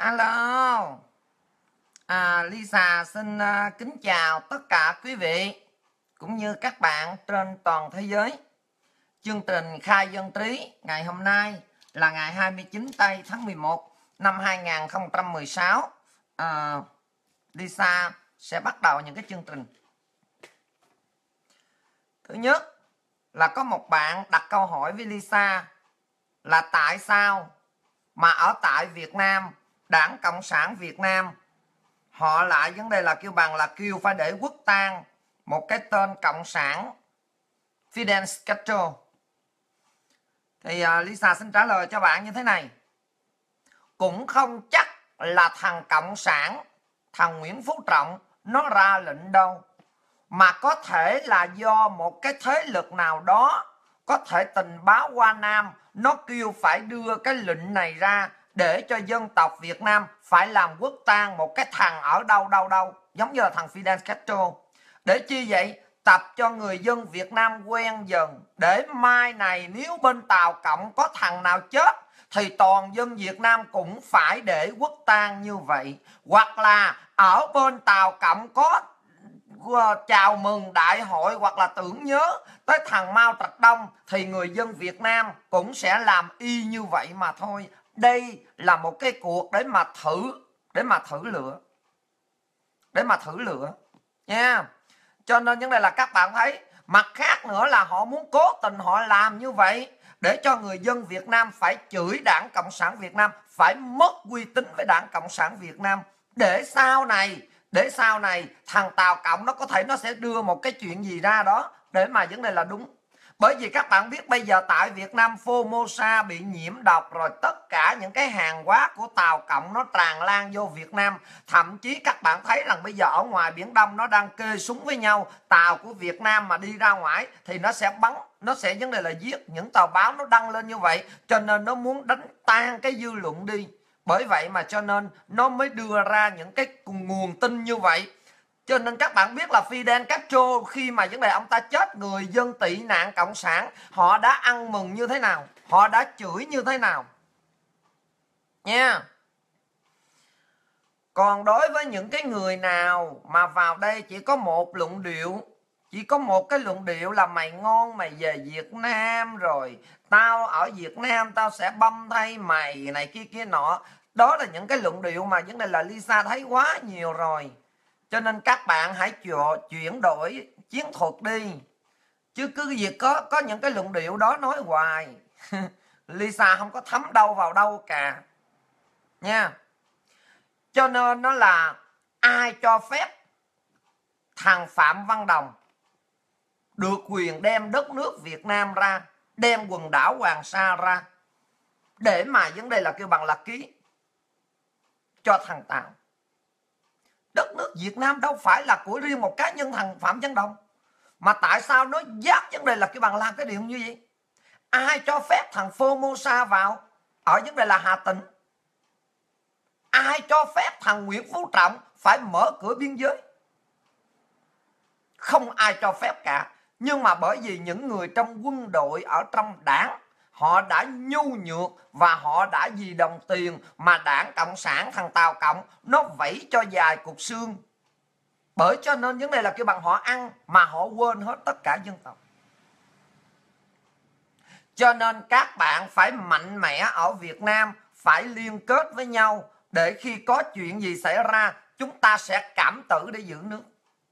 Alo, Lisa xin kính chào tất cả quý vị cũng như các bạn trên toàn thế giới. Chương trình Khai Dân Trí ngày hôm nay là ngày 29 tây tháng 11 năm 2016. Lisa sẽ bắt đầu những cái chương trình. Thứ nhất là có một bạn đặt câu hỏi với Lisa là tại sao mà ở tại Việt Nam, Đảng Cộng sản Việt Nam họ lại vấn đề là kêu bằng là kêu phải để quốc tang một cái tên cộng sản Fidel Castro. Thì Lisa xin trả lời cho bạn như thế này. Cũng không chắc là thằng cộng sản, thằng Nguyễn Phú Trọng nó ra lệnh đâu, mà có thể là do một cái thế lực nào đó, có thể tình báo Hoa Nam nó kêu phải đưa cái lệnh này ra để cho dân tộc Việt Nam phải làm quốc tang một cái thằng ở đâu, giống như là thằng Fidel Castro. Để chi vậy? Tập cho người dân Việt Nam quen dần, để mai này nếu bên Tàu Cộng có thằng nào chết thì toàn dân Việt Nam cũng phải để quốc tang như vậy. Hoặc là ở bên Tàu Cộng có chào mừng đại hội hoặc là tưởng nhớ tới thằng Mao Trạch Đông thì người dân Việt Nam cũng sẽ làm y như vậy mà thôi. Đây là một cái cuộc để mà thử lửa nha. Cho nên vấn đề là các bạn thấy, mặt khác nữa là họ muốn cố tình họ làm như vậy để cho người dân Việt Nam phải chửi Đảng Cộng sản Việt Nam, phải mất uy tín với Đảng Cộng sản Việt Nam, để sau này thằng Tàu Cộng nó có thể nó sẽ đưa một cái chuyện gì ra đó để mà vấn đề là đúng. Bởi vì các bạn biết bây giờ tại Việt Nam Formosa bị nhiễm độc rồi, tất cả những cái hàng hóa của Tàu Cộng nó tràn lan vô Việt Nam. Thậm chí các bạn thấy rằng bây giờ ở ngoài Biển Đông nó đang kê súng với nhau. Tàu của Việt Nam mà đi ra ngoài thì nó sẽ bắn, nó sẽ vấn đề là giết. Những tờ báo nó đăng lên như vậy, cho nên nó muốn đánh tan cái dư luận đi. Bởi vậy mà cho nên nó mới đưa ra những cái nguồn tin như vậy. Cho nên các bạn biết là Fidel Castro khi mà vấn đề ông ta chết, người dân tị nạn cộng sản họ đã ăn mừng như thế nào, họ đã chửi như thế nào nha. Còn đối với những cái người nào mà vào đây chỉ có một luận điệu, chỉ có một cái luận điệu là mày ngon mày về Việt Nam rồi tao ở Việt Nam tao sẽ băm thay mày này kia nọ, đó là những cái luận điệu mà vấn đề là Lisa thấy quá nhiều rồi. Cho nên các bạn hãy chuyển đổi chiến thuật đi. Chứ cứ việc có những cái luận điệu đó nói hoài Lisa không có thấm đâu vào đâu cả nha. Cho nên nó là ai cho phép thằng Phạm Văn Đồng được quyền đem đất nước Việt Nam ra, đem quần đảo Hoàng Sa ra để mà vấn đề là kêu bằng là ký cho thằng Tàu. Đất nước Việt Nam đâu phải là của riêng một cá nhân thằng Phạm Văn Đồng, mà tại sao nó dám vấn đề là cái bằng làm cái điều như vậy? Ai cho phép thằng Formosa vào ở vấn đề là Hà Tĩnh? Ai cho phép thằng Nguyễn Phú Trọng phải mở cửa biên giới? Không ai cho phép cả. Nhưng mà bởi vì những người trong quân đội, ở trong đảng, họ đã nhu nhược và họ đã vì đồng tiền mà Đảng Cộng sản, thằng Tàu Cộng nó vẫy cho dài cục xương. Bởi cho nên vấn đề là kêu bằng họ ăn mà họ quên hết tất cả dân tộc. Cho nên các bạn phải mạnh mẽ ở Việt Nam, phải liên kết với nhau để khi có chuyện gì xảy ra chúng ta sẽ cảm tử để giữ nước.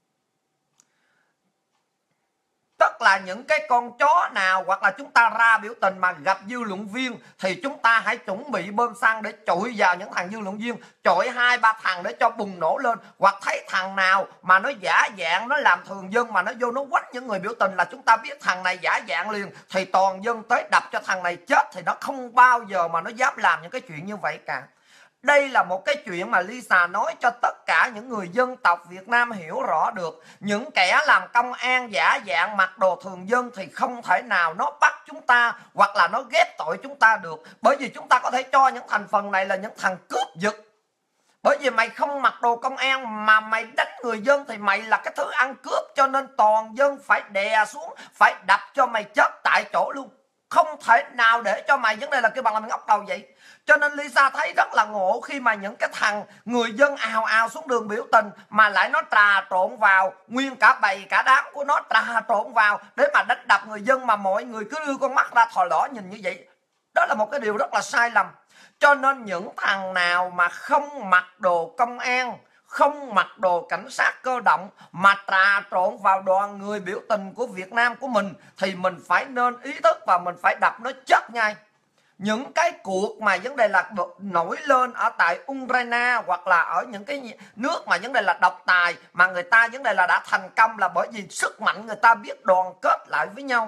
Tức là những cái con chó nào hoặc là chúng ta ra biểu tình mà gặp dư luận viên thì chúng ta hãy chuẩn bị bơm xăng để chọi vào những thằng dư luận viên, chọi 2-3 thằng để cho bùng nổ lên. Hoặc thấy thằng nào mà nó giả dạng, nó làm thường dân mà nó vô nó quánh những người biểu tình là chúng ta biết thằng này giả dạng liền, thì toàn dân tới đập cho thằng này chết, thì nó không bao giờ mà nó dám làm những cái chuyện như vậy cả. Đây là một cái chuyện mà Lisa nói cho tất cả những người dân tộc Việt Nam hiểu rõ được. Những kẻ làm công an giả dạng mặc đồ thường dân thì không thể nào nó bắt chúng ta hoặc là nó ghép tội chúng ta được. Bởi vì chúng ta có thể cho những thành phần này là những thằng cướp giật. Bởi vì mày không mặc đồ công an mà mày đánh người dân thì mày là cái thứ ăn cướp. Cho nên toàn dân phải đè xuống, phải đập cho mày chết tại chỗ luôn. không thể nào để cho mày vấn đề là kêu bằng là mày ngóc đầu vậy. Cho nên Lisa thấy rất là ngộ khi mà những cái thằng người dân ào ào xuống đường biểu tình mà lại nó trà trộn vào, nguyên cả bầy cả đám của nó trà trộn vào để mà đánh đập người dân, mà mọi người cứ đưa con mắt ra thò đỏ nhìn như vậy. Đó là một cái điều rất là sai lầm. Cho nên những thằng nào mà không mặc đồ công an, không mặc đồ cảnh sát cơ động mà trà trộn vào đoàn người biểu tình của Việt Nam của mình thì mình phải nên ý thức và mình phải đập nó chết ngay. Những cái cuộc mà vấn đề là nổi lên ở tại Ukraine hoặc là ở những cái nước mà vấn đề là độc tài mà người ta vấn đề là đã thành công là bởi vì sức mạnh người ta biết đoàn kết lại với nhau.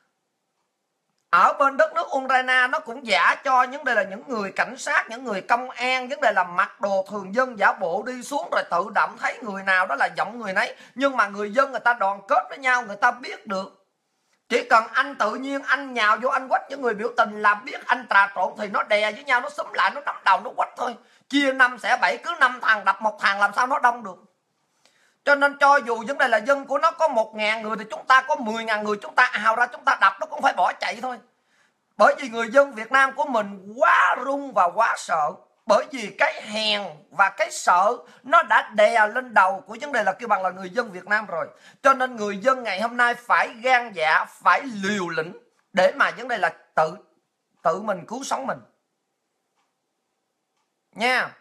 Ở bên đất nước Ukraine nó cũng giả cho vấn đề là những người cảnh sát, những người công an vấn đề là mặc đồ thường dân giả bộ đi xuống rồi tự động thấy người nào đó là giọng người nấy. Nhưng mà người dân người ta đoàn kết với nhau, người ta biết được. Chỉ cần anh tự nhiên anh nhào vô anh quách những người biểu tình là biết anh trà trộn thì nó đè với nhau, nó xúm lại, nó nắm đầu nó quách thôi. Chia 5-7 cứ 5 thằng đập một thằng làm sao nó đông được. Cho nên cho dù vấn đề là dân của nó có 1.000 người thì chúng ta có 10.000 người, chúng ta ào ra chúng ta đập nó cũng phải bỏ chạy thôi. Bởi vì người dân Việt Nam của mình quá run và quá sợ. Bởi vì cái hèn và cái sợ nó đã đè lên đầu của vấn đề là kêu bằng là người dân Việt Nam rồi. Cho nên người dân ngày hôm nay phải gan dạ, phải liều lĩnh để mà vấn đề là tự mình cứu sống mình. Nha.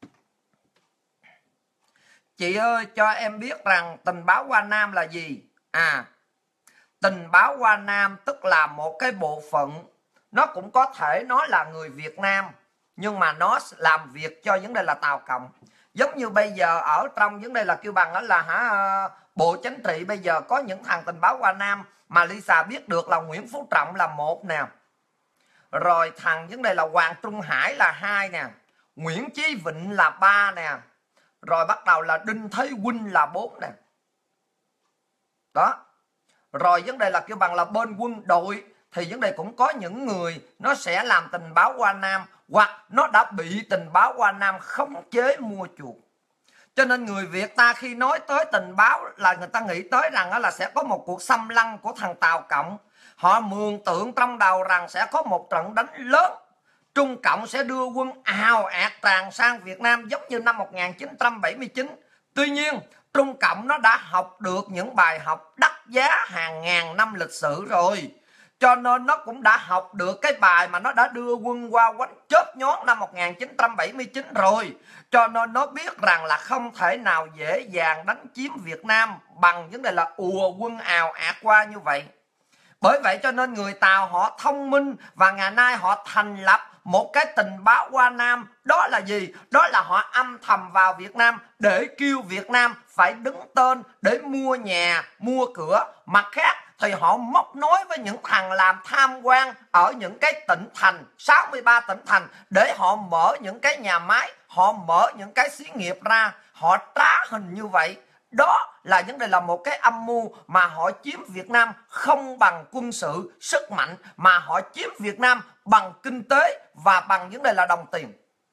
Chị ơi cho em biết rằng tình báo Hoa Nam là gì? Tình báo Hoa Nam tức là một cái bộ phận, nó cũng có thể nói là người Việt Nam, nhưng mà nó làm việc cho vấn đề là Tàu Cộng. Giống như bây giờ ở trong vấn đề là kêu bằng đó là Bộ Chính trị bây giờ có những thằng tình báo Hoa Nam mà Lisa biết được là Nguyễn Phú Trọng là 1 nè, rồi thằng vấn đề là Hoàng Trung Hải là 2 nè, Nguyễn Chí Vịnh là 3 nè, rồi bắt đầu là Đinh Thế Huynh là 4 nè. Đó. Rồi vấn đề là kêu bằng là bên quân đội thì vấn đề cũng có những người nó sẽ làm tình báo Hoa Nam hoặc nó đã bị tình báo Hoa Nam khống chế mua chuộc. Cho nên người Việt ta khi nói tới tình báo là người ta nghĩ tới rằng là sẽ có một cuộc xâm lăng của thằng Tàu Cộng. Họ mường tượng trong đầu rằng sẽ có một trận đánh lớn, Trung Cộng sẽ đưa quân ào ạt tràn sang Việt Nam giống như năm 1979. Tuy nhiên Trung Cộng nó đã học được những bài học đắt giá hàng ngàn năm lịch sử rồi. Cho nên nó cũng đã học được cái bài mà nó đã đưa quân qua quánh chớp nhón năm 1979 rồi. Cho nên nó biết rằng là không thể nào dễ dàng đánh chiếm Việt Nam bằng vấn đề là ùa quân ào ạt qua như vậy. Bởi vậy cho nên người Tàu họ thông minh và ngày nay họ thành lập một cái tình báo Hoa Nam. Đó là gì? Đó là họ âm thầm vào Việt Nam để kêu Việt Nam phải đứng tên để mua nhà, mua cửa. Mặt khác thì họ móc nối với những thằng làm tham quan ở những cái tỉnh thành, 63 tỉnh thành, để họ mở những cái nhà máy, họ mở những cái xí nghiệp ra, họ trá hình như vậy. Đó là vấn đề là một cái âm mưu mà họ chiếm Việt Nam không bằng quân sự, sức mạnh, mà họ chiếm Việt Nam bằng kinh tế và bằng vấn đề là đồng tiền.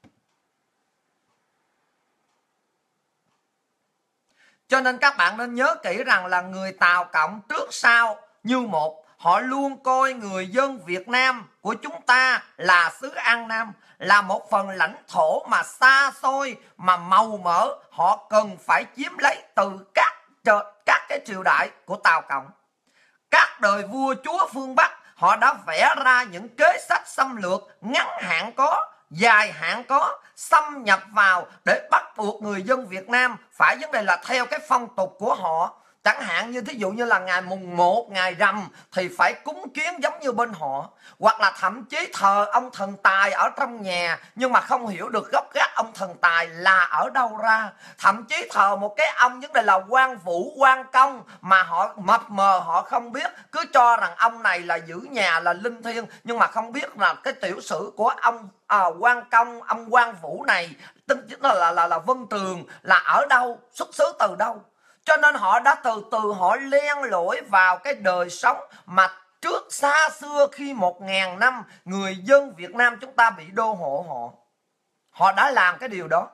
Cho nên các bạn nên nhớ kỹ rằng là người Tàu Cộng trước sau như một, họ luôn coi người dân Việt Nam của chúng ta là xứ An Nam, là một phần lãnh thổ mà xa xôi, mà màu mỡ, họ cần phải chiếm lấy từ các cái triều đại của Tàu Cộng. Các đời vua chúa phương Bắc họ đã vẽ ra những kế sách xâm lược ngắn hạn có, dài hạn có, xâm nhập vào để bắt buộc người dân Việt Nam phải vấn đề là theo cái phong tục của họ. Chẳng hạn như thí dụ như là ngày mùng 1, ngày rằm thì phải cúng kiến giống như bên họ. Hoặc là thậm chí thờ ông thần tài ở trong nhà nhưng mà không hiểu được gốc gác ông thần tài là ở đâu ra. Thậm chí thờ một cái ông vấn đề là quan vũ, quan công mà họ mập mờ họ không biết. Cứ cho rằng ông này là giữ nhà là linh thiêng, nhưng mà không biết là cái tiểu sử của ông quan công, ông quan vũ này tính là Vân Trường là ở đâu, xuất xứ từ đâu. Cho nên họ đã từ từ họ len lỏi vào cái đời sống mà trước xa xưa khi 1.000 năm người dân Việt Nam chúng ta bị đô hộ họ. Họ đã làm cái điều đó.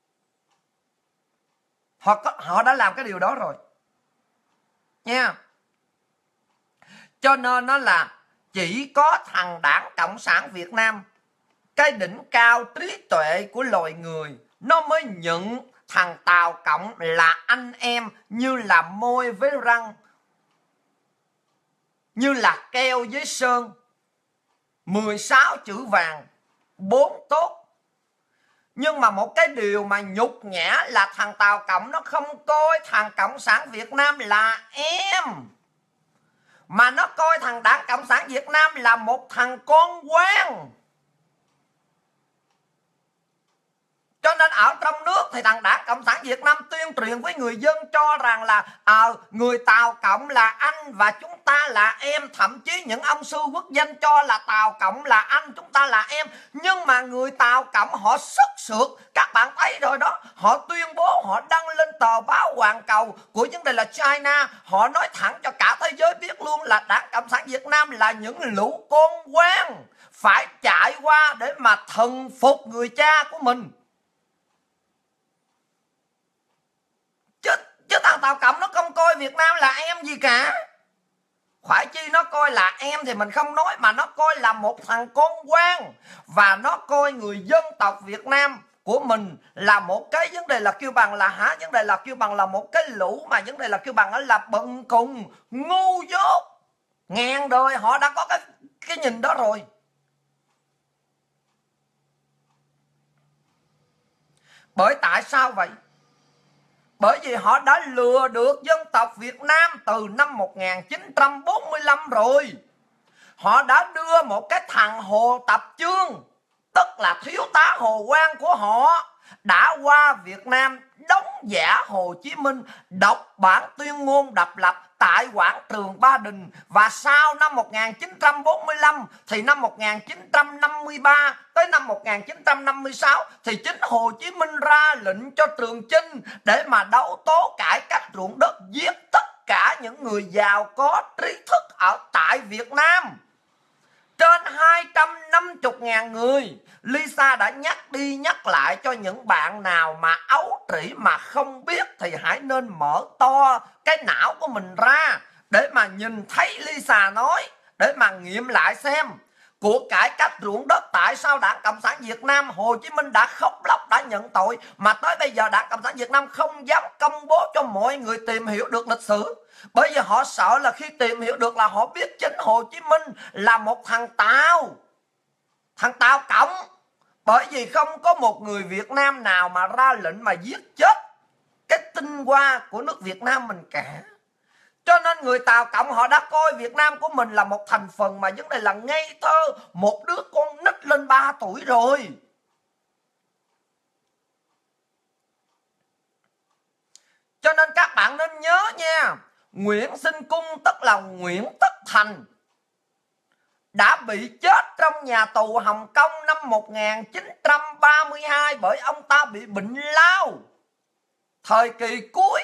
Họ đã làm cái điều đó rồi. Nha. Cho nên nó là chỉ có thằng Đảng Cộng sản Việt Nam, cái đỉnh cao trí tuệ của loài người, nó mới nhận thằng Tàu Cộng là anh em như là môi với răng, như là keo với sơn. 16 chữ vàng, 4 tốt. Nhưng mà một cái điều mà nhục nhã là thằng Tàu Cộng nó không coi thằng Cộng sản Việt Nam là em, mà nó coi thằng Đảng Cộng sản Việt Nam là một thằng con quan. Cho nên ở trong nước thì thằng Đảng Cộng sản Việt Nam tuyên truyền với người dân cho rằng là người Tàu Cộng là anh và chúng ta là em. Thậm chí những ông sư quốc danh cho là Tàu Cộng là anh, chúng ta là em. Nhưng mà người Tàu Cộng họ sức sượt, các bạn thấy rồi đó. Họ tuyên bố, họ đăng lên tờ báo Hoàn Cầu của vấn đề là China. Họ nói thẳng cho cả thế giới biết luôn là Đảng Cộng sản Việt Nam là những lũ con quan phải chạy qua để mà thần phục người cha của mình. Chứ thằng Tàu Cộng nó không coi Việt Nam là em gì cả. Phải chi nó coi là em thì mình không nói, mà nó coi là một thằng con quan. Và nó coi người dân tộc Việt Nam của mình là một cái vấn đề là kêu bằng là vấn đề là kêu bằng là một cái lũ mà vấn đề là kêu bằng là bần cùng, ngu dốt. Ngàn đời họ đã có cái nhìn đó rồi. Bởi tại sao vậy? Bởi vì họ đã lừa được dân tộc Việt Nam từ năm 1945 rồi. Họ đã đưa một cái thằng Hồ Tập Chương, tức là thiếu tá Hồ Quang của họ, đã qua Việt Nam đóng giả Hồ Chí Minh, đọc bản tuyên ngôn độc lập tại quảng trường Ba Đình. Và sau năm 1945 thì năm 1953 tới năm 1956 thì chính Hồ Chí Minh ra lệnh cho Trường Chinh để mà đấu tố cải cách ruộng đất, giết tất cả những người giàu có trí thức ở tại Việt Nam. Trên 250.000 người. Lisa đã nhắc đi nhắc lại cho những bạn nào mà ấu trĩ mà không biết thì hãy nên mở to cái não của mình ra để mà nhìn thấy Lisa nói, để mà nghiệm lại xem cuộc cải cách ruộng đất tại sao Đảng Cộng sản Việt Nam, Hồ Chí Minh đã khóc lóc, đã nhận tội, mà tới bây giờ Đảng Cộng sản Việt Nam không dám công bố cho mọi người tìm hiểu được lịch sử. Bởi vì họ sợ là khi tìm hiểu được là họ biết chính Hồ Chí Minh là một thằng Tàu Cộng. Bởi vì không có một người Việt Nam nào mà ra lệnh mà giết chết cái tinh hoa của nước Việt Nam mình cả. Cho nên người Tàu Cộng họ đã coi Việt Nam của mình là một thành phần mà vấn đề là ngây thơ, một đứa con nít lên 3 tuổi rồi. Cho nên các bạn nên nhớ nha, Nguyễn Sinh Cung tức là Nguyễn Tất Thành đã bị chết trong nhà tù Hồng Kông năm 1932 bởi ông ta bị bệnh lao thời kỳ cuối.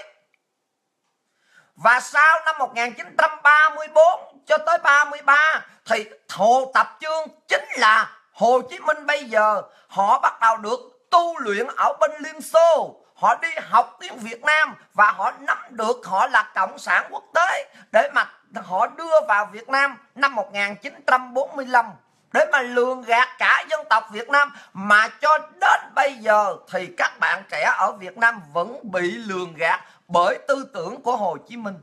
Và sau năm 1934 cho tới 33 thì Hồ Tập Chương chính là Hồ Chí Minh bây giờ, họ bắt đầu được tu luyện ở bên Liên Xô. Họ đi học tiếng Việt Nam và họ nắm được họ là Cộng sản quốc tế để mà họ đưa vào Việt Nam năm 1945 để mà lường gạt cả dân tộc Việt Nam. Mà cho đến bây giờ thì các bạn trẻ ở Việt Nam vẫn bị lường gạt bởi tư tưởng của Hồ Chí Minh.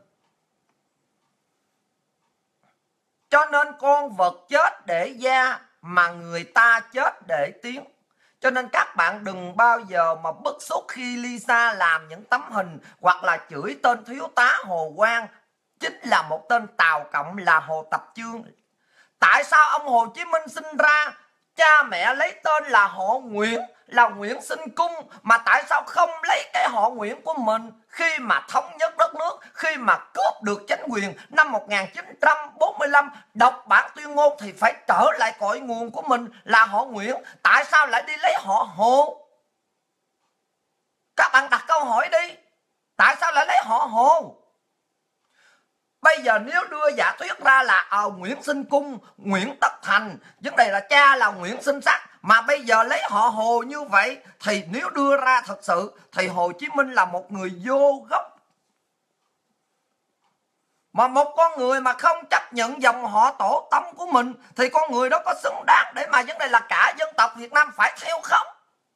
Cho nên con vật chết để da mà người ta chết để tiếng. Cho nên các bạn đừng bao giờ mà bức xúc khi Lisa làm những tấm hình hoặc là chửi tên thiếu tá Hồ Quang chính là một tên Tàu Cộng là Hồ Tập Chương. Tại sao ông Hồ Chí Minh sinh ra cha mẹ lấy tên là họ Nguyễn, là Nguyễn Sinh Cung, mà tại sao không lấy cái họ Nguyễn của mình khi mà thống nhất đất nước, khi mà cướp được chính quyền năm 1945, đọc bản tuyên ngôn thì phải trở lại cội nguồn của mình là họ Nguyễn. Tại sao lại đi lấy họ Hồ? Các bạn đặt câu hỏi đi, tại sao lại lấy họ Hồ? Bây giờ nếu đưa giả thuyết ra là Nguyễn Sinh Cung, Nguyễn Tất Thành, vấn đề là cha là Nguyễn Sinh Sắc, mà bây giờ lấy họ Hồ như vậy thì nếu đưa ra thật sự thì Hồ Chí Minh là một người vô gốc. Mà một con người mà không chấp nhận dòng họ tổ tông của mình thì con người đó có xứng đáng để mà vấn đề là cả dân tộc Việt Nam phải theo không?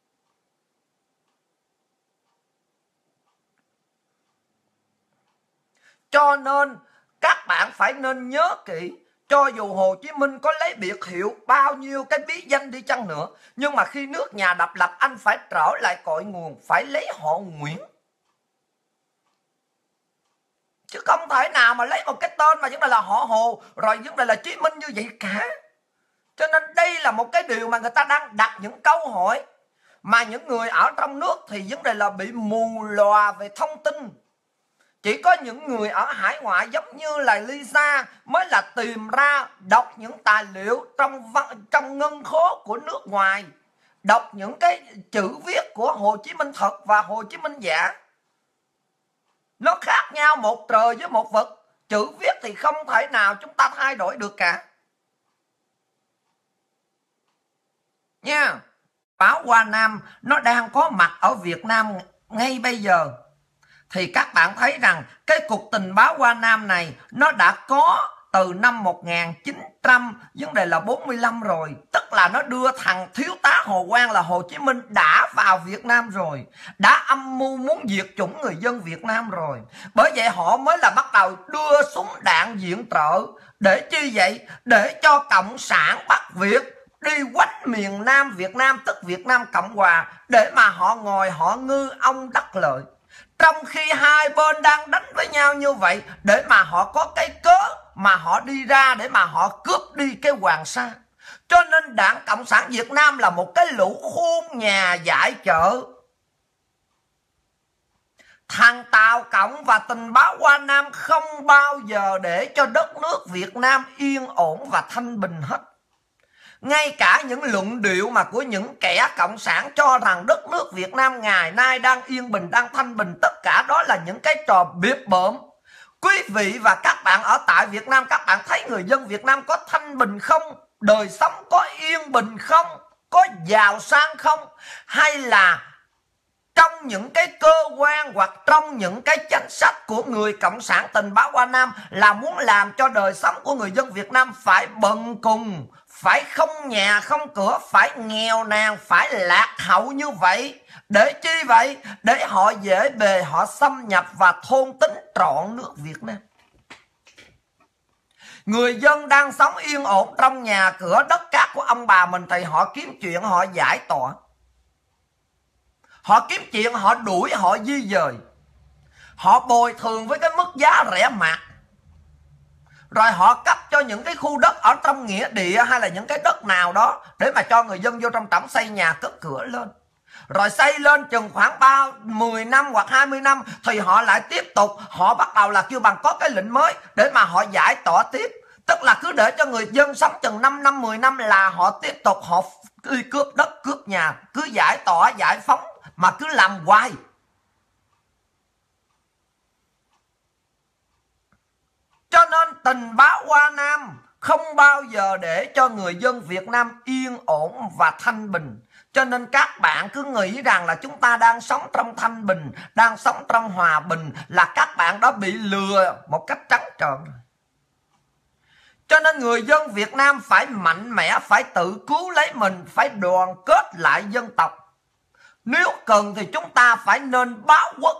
Cho nên các bạn phải nên nhớ kỹ, cho dù Hồ Chí Minh có lấy biệt hiệu bao nhiêu cái bí danh đi chăng nữa, nhưng mà khi nước nhà độc lập anh phải trở lại cội nguồn, phải lấy họ Nguyễn. Chứ không thể nào mà lấy một cái tên mà vấn đề là họ Hồ rồi vấn đề là Chí Minh như vậy cả. Cho nên đây là một cái điều mà người ta đang đặt những câu hỏi mà những người ở trong nước thì vấn đề là bị mù lòa về thông tin. Chỉ có những người ở hải ngoại giống như là Lisa mới là tìm ra, đọc những tài liệu trong ngân khố của nước ngoài, đọc những cái chữ viết của Hồ Chí Minh thật và Hồ Chí Minh giả. Nó khác nhau một trời với một vực. Chữ viết thì không thể nào chúng ta thay đổi được cả. Nha. Báo Hoa Nam nó đang có mặt ở Việt Nam ngay bây giờ. Thì các bạn thấy rằng cái cục tình báo Hoa Nam này nó đã có từ năm 1945 rồi. Tức là nó đưa thằng thiếu tá Hồ Quang là Hồ Chí Minh đã vào Việt Nam rồi, đã âm mưu muốn diệt chủng người dân Việt Nam rồi. Bởi vậy họ mới là bắt đầu đưa súng đạn viện trợ. Để chi vậy? Để cho Cộng sản Bắc Việt đi quánh miền Nam Việt Nam, tức Việt Nam Cộng Hòa, để mà họ ngồi họ ngư ông đắc lợi. Trong khi hai bên đang đánh với nhau như vậy, để mà họ có cái cớ mà họ đi ra để mà họ cướp đi cái Hoàng Sa. Cho nên Đảng Cộng sản Việt Nam là một cái lũ khôn nhà giải chợ. Thằng Tàu Cộng và tình báo Hoa Nam không bao giờ để cho đất nước Việt Nam yên ổn và thanh bình hết. Ngay cả những luận điệu mà của những kẻ cộng sản cho rằng đất nước Việt Nam ngày nay đang yên bình, đang thanh bình, tất cả đó là những cái trò biếc bợm. Quý vị và các bạn ở tại Việt Nam, các bạn thấy người dân Việt Nam có thanh bình không? Đời sống có yên bình không? Có giàu sang không? Hay là trong những cái cơ quan hoặc trong những cái chính sách của người cộng sản tình báo Hoa Nam là muốn làm cho đời sống của người dân Việt Nam phải bần cùng, phải không nhà không cửa, phải nghèo nàn, phải lạc hậu như vậy. Để chi vậy? Để họ dễ bề họ xâm nhập và thôn tính trọn nước Việt Nam. Người dân đang sống yên ổn trong nhà cửa đất cát của ông bà mình thì họ kiếm chuyện họ giải tỏa. Họ kiếm chuyện họ đuổi, họ di dời. Họ bồi thường với cái mức giá rẻ mạt. Rồi họ cấp cho những cái khu đất ở trong nghĩa địa hay là những cái đất nào đó để mà cho người dân vô trong trỏng xây nhà cất cửa lên. Rồi xây lên chừng khoảng 10 năm hoặc 20 năm thì họ lại tiếp tục, họ bắt đầu là kêu bằng có cái lệnh mới để mà họ giải tỏa tiếp. Tức là cứ để cho người dân sống chừng 5 năm, 10 năm là họ tiếp tục họ đi cướp đất, cướp nhà, cứ giải tỏa, giải phóng mà cứ làm hoài. Cho nên tình báo Hoa Nam không bao giờ để cho người dân Việt Nam yên ổn và thanh bình. Cho nên các bạn cứ nghĩ rằng là chúng ta đang sống trong thanh bình, đang sống trong hòa bình, là các bạn đó bị lừa một cách trắng trợn. Cho nên người dân Việt Nam phải mạnh mẽ, phải tự cứu lấy mình, phải đoàn kết lại dân tộc. Nếu cần thì chúng ta phải nên báo quốc.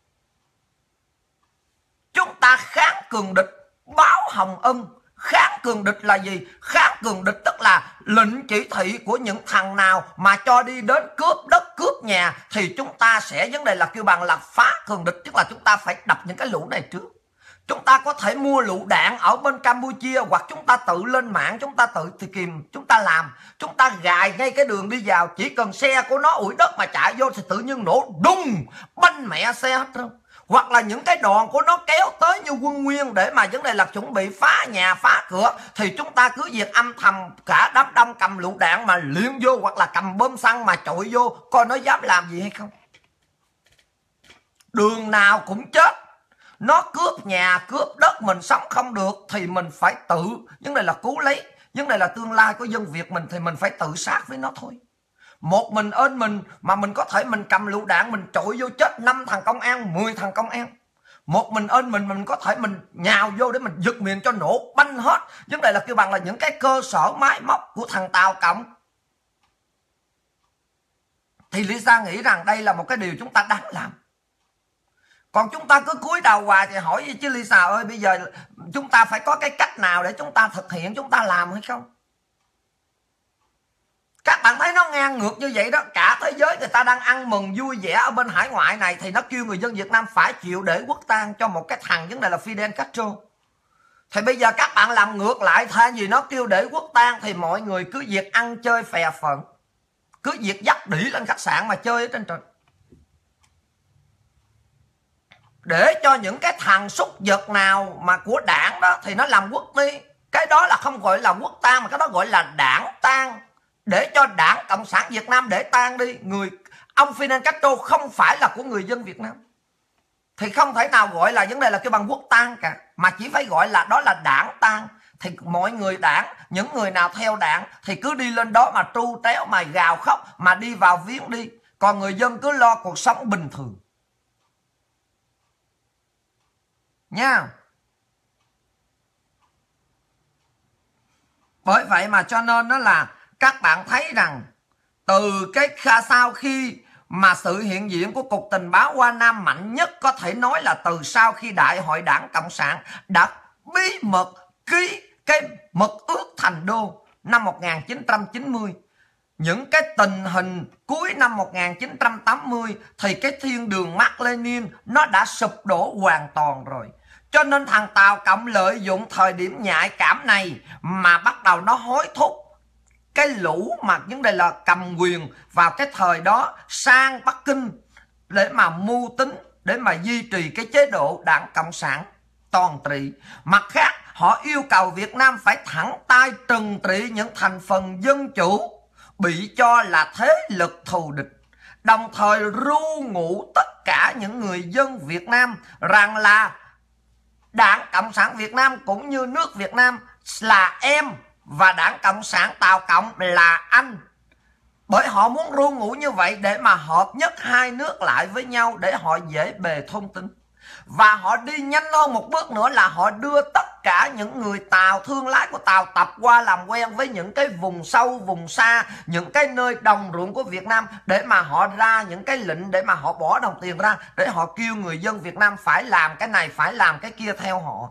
Chúng ta kháng cường địch, báo hồng ân. Kháng cường địch là gì? Kháng cường địch tức là lệnh chỉ thị của những thằng nào mà cho đi đến cướp đất, cướp nhà thì chúng ta sẽ vấn đề là kêu bằng là phá cường địch, tức là chúng ta phải đập những cái lũ này trước. Chúng ta có thể mua lựu đạn ở bên Campuchia hoặc chúng ta tự lên mạng, chúng ta tự kìm, chúng ta làm. Chúng ta gài ngay cái đường đi vào, chỉ cần xe của nó ủi đất mà chạy vô thì tự nhiên nổ đùng, banh mẹ xe hết trơn. Hoặc là những cái đoàn của nó kéo tới như quân Nguyên để mà vấn đề là chuẩn bị phá nhà, phá cửa thì chúng ta cứ việc âm thầm cả đám đông cầm lựu đạn mà liệng vô hoặc là cầm bom xăng mà chọi vô coi nó dám làm gì hay không. Đường nào cũng chết. Nó cướp nhà, cướp đất mình sống không được thì mình phải tự, vấn đề là cứu lấy, vấn đề là tương lai của dân Việt mình thì mình phải tự sát với nó thôi. Một mình ơn mình mà mình có thể mình cầm lựu đạn mình trội vô chết 5 thằng công an, 10 thằng công an. Một mình ơn mình có thể mình nhào vô để mình giật miệng cho nổ banh hết. Vấn đề là kêu bằng là những cái cơ sở máy móc của thằng Tàu Cộng. Thì Lisa nghĩ rằng đây là một cái điều chúng ta đáng làm. Còn chúng ta cứ cúi đầu hoài thì hỏi chứ Lisa ơi, bây giờ chúng ta phải có cái cách nào để chúng ta thực hiện, chúng ta làm hay không? Các bạn thấy nó ngang ngược như vậy đó. Cả thế giới người ta đang ăn mừng vui vẻ ở bên hải ngoại này, thì nó kêu người dân Việt Nam phải chịu để quốc tang cho một cái thằng vấn đề là Fidel Castro. Thì bây giờ các bạn làm ngược lại, thay vì nó kêu để quốc tang thì mọi người cứ việc ăn chơi phè phận, cứ việc dắt đỉ lên khách sạn mà chơi ở trên trời, để cho những cái thằng xúc vật nào mà của đảng đó thì nó làm quốc đi. Cái đó là không gọi là quốc tang, mà cái đó gọi là đảng tang, để cho Đảng Cộng sản Việt Nam để tang đi. Ông Fidel Castro không phải là của người dân Việt Nam, thì không thể nào gọi là vấn đề là cái bằng quốc tang cả, mà chỉ phải gọi là đó là đảng tang. Thì mọi người đảng, những người nào theo đảng thì cứ đi lên đó mà tru téo, mà gào khóc, mà đi vào viếng đi. Còn người dân cứ lo cuộc sống bình thường nha. Bởi vậy mà cho nên đó là các bạn thấy rằng từ sau khi mà sự hiện diện của Cục Tình báo Hoa Nam mạnh nhất có thể nói là từ sau khi Đại hội Đảng Cộng sản đã bí mật ký cái mật ước Thành Đô năm 1990. Những cái tình hình cuối năm 1980 thì cái thiên đường Mác Lênin nó đã sụp đổ hoàn toàn rồi. Cho nên thằng Tàu Cộng lợi dụng thời điểm nhạy cảm này mà bắt đầu nó hối thúc cái lũ mà vấn đề là cầm quyền vào cái thời đó sang Bắc Kinh để mà mưu tính, để mà duy trì cái chế độ Đảng Cộng sản toàn trị. Mặt khác, họ yêu cầu Việt Nam phải thẳng tay trừng trị những thành phần dân chủ bị cho là thế lực thù địch, đồng thời ru ngụ tất cả những người dân Việt Nam rằng là Đảng Cộng sản Việt Nam cũng như nước Việt Nam là em, và Đảng Cộng sản Tàu Cộng là anh. Bởi họ muốn ru ngụ như vậy để mà hợp nhất hai nước lại với nhau, để họ dễ bề thông tin. Và họ đi nhanh hơn một bước nữa là họ đưa tất cả những người Tàu, thương lái của Tàu tập qua làm quen với những cái vùng sâu, vùng xa, những cái nơi đồng ruộng của Việt Nam, để mà họ ra những cái lệnh để mà họ bỏ đồng tiền ra, để họ kêu người dân Việt Nam phải làm cái này, phải làm cái kia theo họ.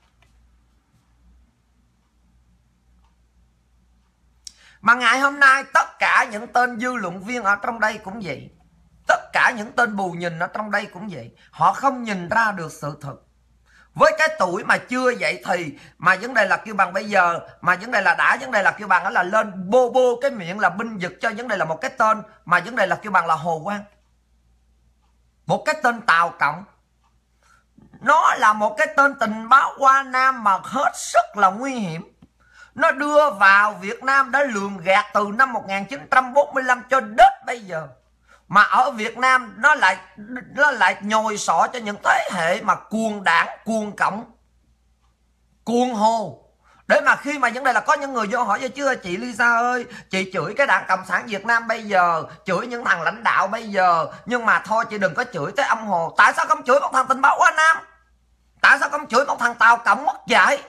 Mà ngày hôm nay tất cả những tên dư luận viên ở trong đây cũng vậy, tất cả những tên bù nhìn ở trong đây cũng vậy. Họ không nhìn ra được sự thật. Với cái tuổi mà chưa vậy thì mà vấn đề là kêu bằng bây giờ, mà vấn đề là đã vấn đề là kêu bằng đó là lên bô bô cái miệng là binh vực cho vấn đề là một cái tên mà vấn đề là kêu bằng là Hồ Quang, một cái tên Tàu Cộng. Nó là một cái tên tình báo Hoa Nam mà hết sức là nguy hiểm. Nó đưa vào Việt Nam đã lường gạt từ năm 1945 cho đến bây giờ. Mà ở Việt Nam nó lại nhồi sọ cho những thế hệ mà cuồng Đảng, cuồng Cộng, cuồng Hồ. Để mà khi mà vấn đề là có những người vô hỏi vậy chứ chị Lisa ơi, chị chửi cái Đảng Cộng sản Việt Nam bây giờ, chửi những thằng lãnh đạo bây giờ, nhưng mà thôi chị đừng có chửi tới ông Hồ. Tại sao không chửi một thằng tình báo Hoa Nam? Tại sao không chửi một thằng Tàu Cộng mất dạy?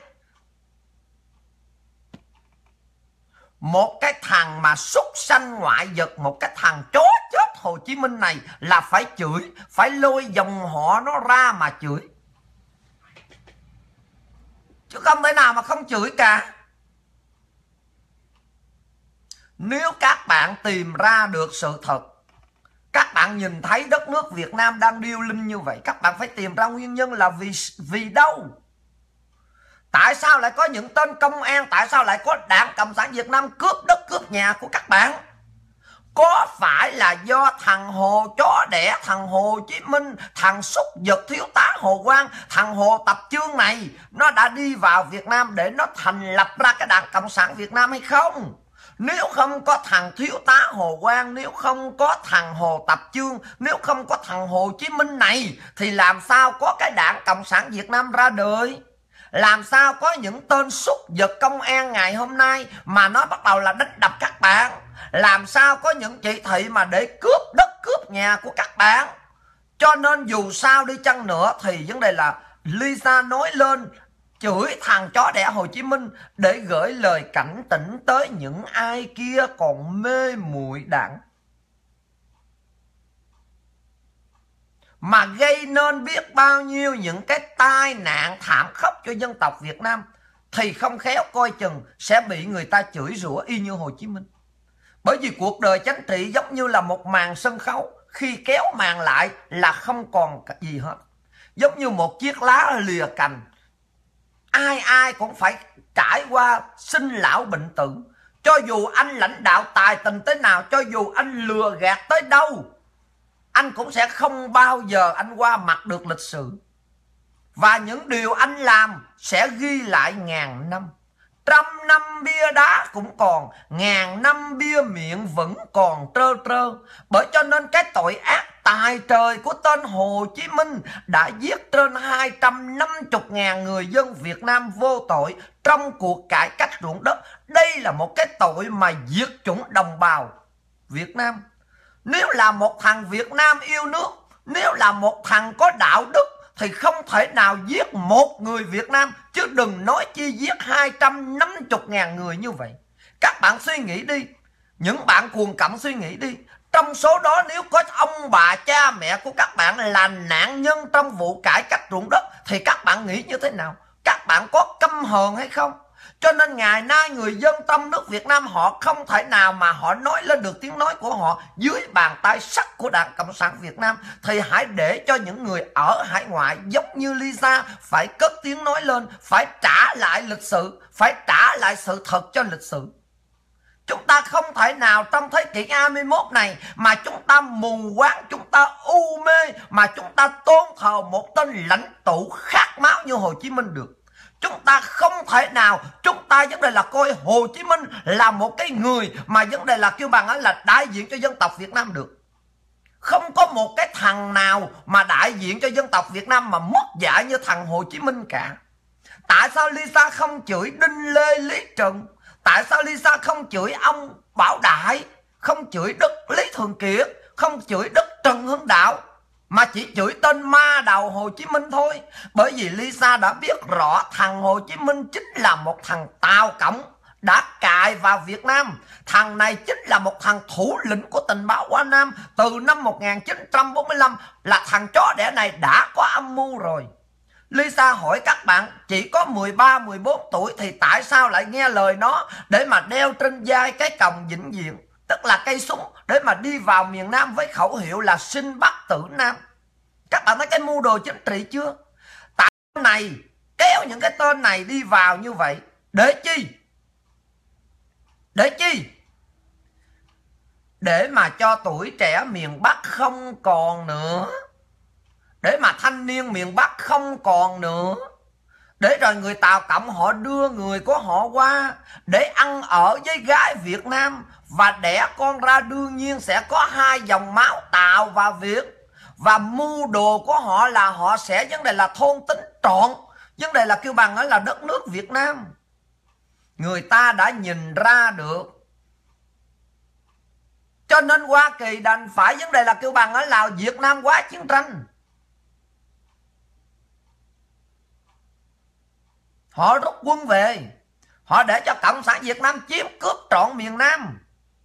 Một cái thằng mà súc sanh ngoại vật, một cái thằng chó chết Hồ Chí Minh này là phải chửi, phải lôi dòng họ nó ra mà chửi, chứ không thể nào mà không chửi cả. Nếu các bạn tìm ra được sự thật, các bạn nhìn thấy đất nước Việt Nam đang điêu linh như vậy, các bạn phải tìm ra nguyên nhân là vì đâu? Tại sao lại có những tên công an, tại sao lại có Đảng Cộng sản Việt Nam cướp đất cướp nhà của các bạn? Có phải là do thằng Hồ chó đẻ, thằng Hồ Chí Minh, thằng xúc vật thiếu tá Hồ Quang, thằng Hồ Tập Chương này nó đã đi vào Việt Nam để nó thành lập ra cái Đảng Cộng sản Việt Nam hay không? Nếu không có thằng thiếu tá Hồ Quang, nếu không có thằng Hồ Tập Chương, nếu không có thằng Hồ Chí Minh này thì làm sao có cái Đảng Cộng sản Việt Nam ra đời? Làm sao có những tên xúc vật công an ngày hôm nay mà nó bắt đầu là đánh đập các bạn? Làm sao có những chỉ thị mà để cướp đất cướp nhà của các bạn? Cho nên dù sao đi chăng nữa thì vấn đề là Lisa nói lên chửi thằng chó đẻ Hồ Chí Minh để gửi lời cảnh tỉnh tới những ai kia còn mê muội Đảng, mà gây nên biết bao nhiêu những cái tai nạn thảm khốc cho dân tộc Việt Nam, thì không khéo coi chừng sẽ bị người ta chửi rủa y như Hồ Chí Minh. Bởi vì cuộc đời chính trị giống như là một màn sân khấu, khi kéo màn lại là không còn gì hết. Giống như một chiếc lá lìa cành, ai ai cũng phải trải qua sinh lão bệnh tử. Cho dù anh lãnh đạo tài tình tới nào, cho dù anh lừa gạt tới đâu, anh cũng sẽ không bao giờ anh qua mặt được lịch sử. Và những điều anh làm sẽ ghi lại ngàn năm. 100 năm bia đá cũng còn, ngàn năm bia miệng vẫn còn trơ trơ. Bởi cho nên cái tội ác tài trời của tên Hồ Chí Minh đã giết trên 250.000 người dân Việt Nam vô tội trong cuộc cải cách ruộng đất. Đây là một cái tội mà diệt chủng đồng bào Việt Nam. Nếu là một thằng Việt Nam yêu nước, nếu là một thằng có đạo đức thì không thể nào giết một người Việt Nam, chứ đừng nói chi giết 250.000 người như vậy. Các bạn suy nghĩ đi, những bạn cuồng cẩm suy nghĩ đi. Trong số đó nếu có ông bà cha mẹ của các bạn là nạn nhân trong vụ cải cách ruộng đất thì các bạn nghĩ như thế nào? Các bạn có căm hờn hay không? Cho nên ngày nay người dân trong nước Việt Nam họ không thể nào mà họ nói lên được tiếng nói của họ dưới bàn tay sắt của Đảng Cộng sản Việt Nam. Thì hãy để cho những người ở hải ngoại giống như Lisa phải cất tiếng nói lên, phải trả lại lịch sử, phải trả lại sự thật cho lịch sử. Chúng ta không thể nào trong thế kỷ 21 này mà chúng ta mù quáng, chúng ta u mê, mà chúng ta tôn thờ một tên lãnh tụ khát máu như Hồ Chí Minh được. Chúng ta không thể nào, chúng ta vấn đề là coi Hồ Chí Minh là một cái người mà vấn đề là kêu bằng là đại diện cho dân tộc Việt Nam được. Không có một cái thằng nào mà đại diện cho dân tộc Việt Nam mà mất dạy như thằng Hồ Chí Minh cả. Tại sao Lisa không chửi Đinh Lê Lý Trần? Tại sao Lisa không chửi ông Bảo Đại, không chửi Đức Lý Thường Kiệt, không chửi Đức Trần Hưng Đạo, mà chỉ chửi tên ma đầu Hồ Chí Minh thôi? Bởi vì Lisa đã biết rõ thằng Hồ Chí Minh chính là một thằng Tàu Cộng đã cài vào Việt Nam. Thằng này chính là một thằng thủ lĩnh của tình báo Hoa Nam. Từ năm 1945 là thằng chó đẻ này đã có âm mưu rồi. Lisa hỏi các bạn, chỉ có 13-14 tuổi thì tại sao lại nghe lời nó để mà đeo trên vai cái còng vĩnh viễn, tức là cây súng, để mà đi vào miền Nam với khẩu hiệu là sinh Bắc tử Nam? Các bạn thấy cái mưu đồ chính trị chưa? Tại này kéo những cái tên này đi vào như vậy để chi? Để chi? Để mà cho tuổi trẻ miền Bắc không còn nữa, để mà thanh niên miền Bắc không còn nữa, để rồi người Tàu Cộng họ đưa người của họ qua để ăn ở với gái Việt Nam và đẻ con ra, đương nhiên sẽ có hai dòng máu Tàu và Việt. Và mưu đồ của họ là họ sẽ vấn đề là thôn tính trọn, vấn đề là kêu bằng là đất nước Việt Nam. Người ta đã nhìn ra được, cho nên Hoa Kỳ đành phải vấn đề là kêu bằng là Việt Nam quá chiến tranh. Họ rút quân về, họ để cho Cộng sản Việt Nam chiếm cướp trọn miền Nam.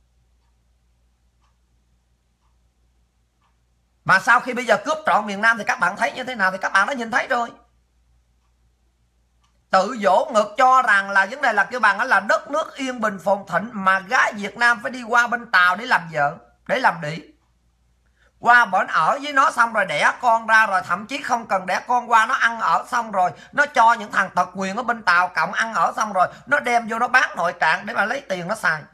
Mà sau khi bây giờ cướp trọn miền Nam thì các bạn thấy như thế nào thì các bạn đã nhìn thấy rồi. Tự vỗ ngực cho rằng là vấn đề là kêu bằng là đất nước yên bình phồn thịnh, mà gái Việt Nam phải đi qua bên Tàu để làm vợ, để làm đĩ. Qua bển ở với nó xong rồi đẻ con ra, rồi thậm chí không cần đẻ con, qua nó ăn ở xong rồi nó cho những thằng tật quyền ở bên Tàu Cộng ăn ở xong rồi nó đem vô nó bán nội trạng để mà lấy tiền nó xài.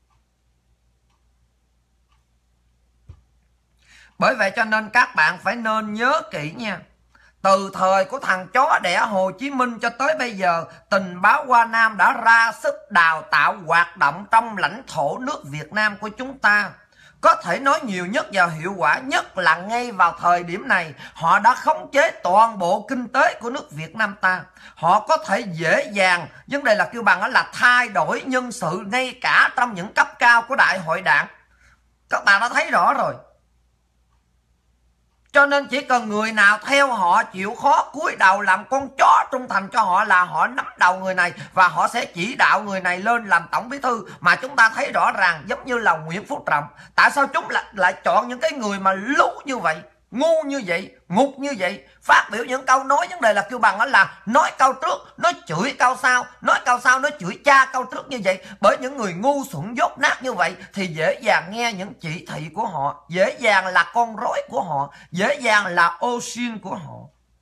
Bởi vậy cho nên các bạn phải nên nhớ kỹ nha. Từ thời của thằng chó đẻ Hồ Chí Minh cho tới bây giờ, tình báo Hoa Nam đã ra sức đào tạo hoạt động trong lãnh thổ nước Việt Nam của chúng ta. Có thể nói nhiều nhất và hiệu quả nhất là ngay vào thời điểm này, họ đã khống chế toàn bộ kinh tế của nước Việt Nam ta. Họ có thể dễ dàng, vấn đề là kêu bằng là thay đổi nhân sự ngay cả trong những cấp cao của Đại hội Đảng. Các bạn đã thấy rõ rồi. Cho nên chỉ cần người nào theo họ, chịu khó cúi đầu làm con chó trung thành cho họ là họ nắm đầu người này và họ sẽ chỉ đạo người này lên làm tổng bí thư. Mà chúng ta thấy rõ ràng giống như là Nguyễn Phú Trọng. Tại sao chúng lại chọn những cái người mà lú như vậy, ngu như vậy, ngục như vậy, phát biểu những câu nói vấn đề là kêu bằng đó là nói câu trước, nói chửi câu sau, nói câu sau, nói chửi cha câu trước như vậy. Bởi những người ngu xuẩn dốt nát như vậy thì dễ dàng nghe những chỉ thị của họ, dễ dàng là con rối của họ, dễ dàng là ô xin của họ.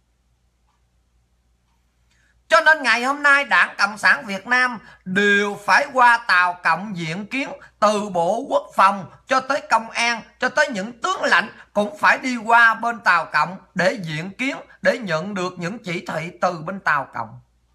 Cho nên ngày hôm nay Đảng Cộng sản Việt Nam đều phải qua Tàu Cộng diện kiến, từ Bộ Quốc phòng cho tới công an, cho tới những tướng lãnh cũng phải đi qua bên Tàu Cộng để diện kiến, để nhận được những chỉ thị từ bên Tàu Cộng.